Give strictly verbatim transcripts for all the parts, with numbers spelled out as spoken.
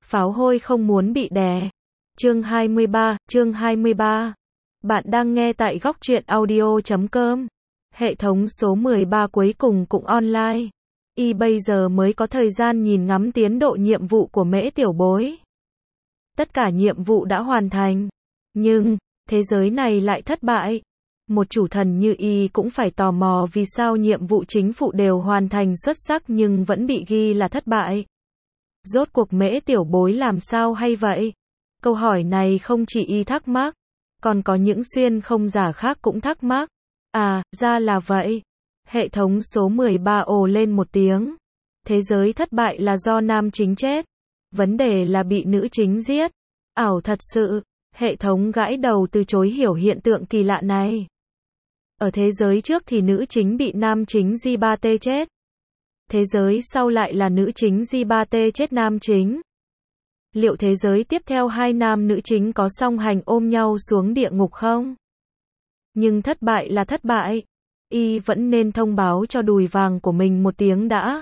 Pháo hôi không muốn bị đè. Chương hai mươi ba, chương hai mươi ba. Bạn đang nghe tại góc truyện audio chấm com. Hệ thống số mười ba cuối cùng cũng online. Y bây giờ mới có thời gian nhìn ngắm tiến độ nhiệm vụ của Mễ tiểu bối. Tất cả nhiệm vụ đã hoàn thành. Nhưng, thế giới này lại thất bại. Một chủ thần như Y cũng phải tò mò vì sao nhiệm vụ chính phụ đều hoàn thành xuất sắc nhưng vẫn bị ghi là thất bại. Rốt cuộc Mễ tiểu bối làm sao hay vậy? Câu hỏi này không chỉ Y thắc mắc, còn có những xuyên không giả khác cũng thắc mắc. À, ra là vậy. Hệ thống số mười ba ồ lên một tiếng. Thế giới thất bại là do nam chính chết. Vấn đề là bị nữ chính giết. Ảo thật sự. Hệ thống gãi đầu từ chối hiểu hiện tượng kỳ lạ này. Ở thế giới trước thì nữ chính bị nam chính gi ba tê chết. Thế giới sau lại là nữ chính gi ba tê chết nam chính. Liệu thế giới tiếp theo hai nam nữ chính có song hành ôm nhau xuống địa ngục không? Nhưng thất bại là thất bại. Y vẫn nên thông báo cho đùi vàng của mình một tiếng đã.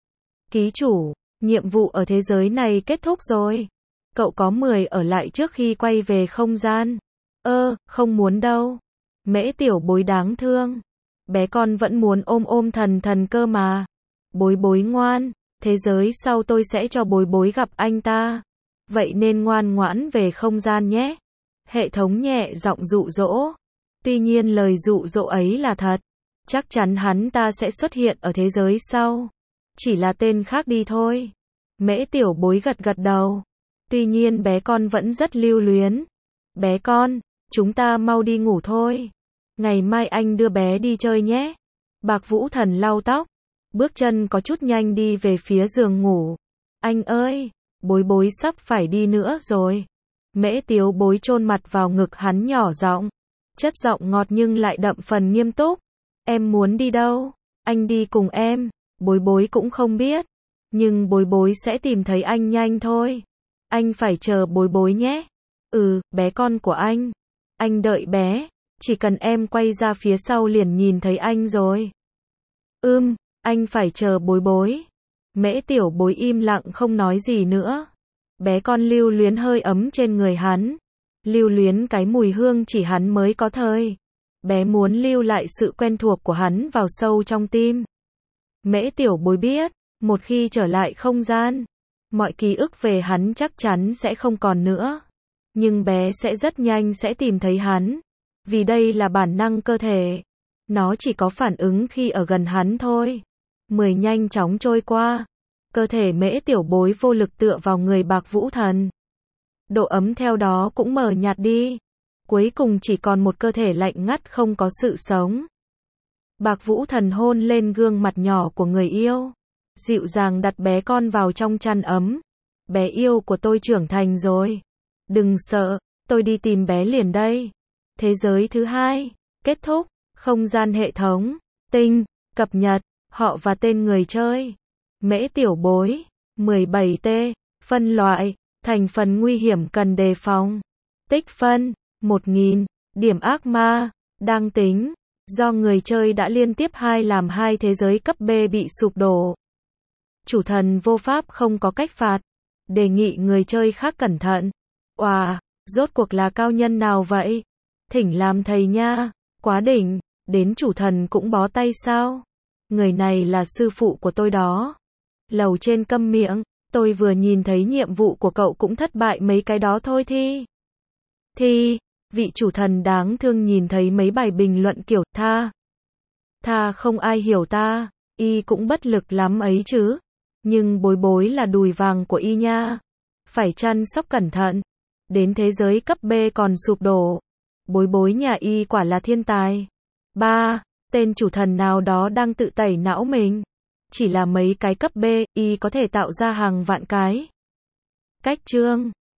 Ký chủ, nhiệm vụ ở thế giới này kết thúc rồi. Cậu có mười ở lại trước khi quay về không gian. Ơ, không muốn đâu. Mễ tiểu bối đáng thương. Bé con vẫn muốn ôm ôm thần thần cơ mà. Bối bối ngoan, thế giới sau tôi sẽ cho bối bối gặp anh ta. Vậy nên ngoan ngoãn về không gian nhé. Hệ thống nhẹ giọng dụ dỗ. Tuy nhiên lời dụ dỗ ấy là thật. Chắc chắn hắn ta sẽ xuất hiện ở thế giới sau. Chỉ là tên khác đi thôi. Mễ tiểu bối gật gật đầu. Tuy nhiên bé con vẫn rất lưu luyến. Bé con, chúng ta mau đi ngủ thôi. Ngày mai anh đưa bé đi chơi nhé. Bạc Vũ Thần lau tóc. Bước chân có chút nhanh đi về phía giường ngủ. Anh ơi, bối bối sắp phải đi nữa rồi. Mễ tiểu bối chôn mặt vào ngực hắn nhỏ giọng. Chất giọng ngọt nhưng lại đậm phần nghiêm túc. Em muốn đi đâu? Anh đi cùng em. Bối bối cũng không biết. Nhưng bối bối sẽ tìm thấy anh nhanh thôi. Anh phải chờ bối bối nhé. Ừ, bé con của anh. Anh đợi bé. Chỉ cần em quay ra phía sau liền nhìn thấy anh rồi. Ưm, anh phải chờ bối bối. Mễ tiểu bối im lặng không nói gì nữa. Bé con lưu luyến hơi ấm trên người hắn. Lưu luyến cái mùi hương chỉ hắn mới có thời. Bé muốn lưu lại sự quen thuộc của hắn vào sâu trong tim. Mễ tiểu bối biết, một khi trở lại không gian, mọi ký ức về hắn chắc chắn sẽ không còn nữa. Nhưng bé sẽ rất nhanh sẽ tìm thấy hắn. Vì đây là bản năng cơ thể. Nó chỉ có phản ứng khi ở gần hắn thôi. Mười nhanh chóng trôi qua. Cơ thể Mễ tiểu bối vô lực tựa vào người Bạc Vũ Thần. Độ ấm theo đó cũng mờ nhạt đi. Cuối cùng chỉ còn một cơ thể lạnh ngắt không có sự sống. Bạc Vũ Thần hôn lên gương mặt nhỏ của người yêu. Dịu dàng đặt bé con vào trong chăn ấm. Bé yêu của tôi trưởng thành rồi. Đừng sợ, tôi đi tìm bé liền đây. Thế giới thứ hai, kết thúc, không gian hệ thống, tinh, cập nhật, họ và tên người chơi. Mễ tiểu bối, mười bảy T, phân loại, thành phần nguy hiểm cần đề phòng. Tích phân, một nghìn, điểm ác ma, đang tính, do người chơi đã liên tiếp hai làm hai thế giới cấp B bị sụp đổ. Chủ thần vô pháp không có cách phạt, đề nghị người chơi khác cẩn thận. Oà, rốt cuộc là cao nhân nào vậy? Thỉnh làm thầy nha, quá đỉnh, đến chủ thần cũng bó tay sao? Người này là sư phụ của tôi đó. Lầu trên câm miệng, tôi vừa nhìn thấy nhiệm vụ của cậu cũng thất bại mấy cái đó thôi thi. Thi, vị chủ thần đáng thương nhìn thấy mấy bài bình luận kiểu, tha. Tha không ai hiểu ta, Y cũng bất lực lắm ấy chứ. Nhưng bối bối là đùi vàng của Y nha. Phải chăm sóc cẩn thận. Đến thế giới cấp B còn sụp đổ. Bối bối nhà Y quả là thiên tài. Ba, tên chủ thần nào đó đang tự tẩy não mình. Chỉ là mấy cái cấp B, Y có thể tạo ra hàng vạn cái. Cách chương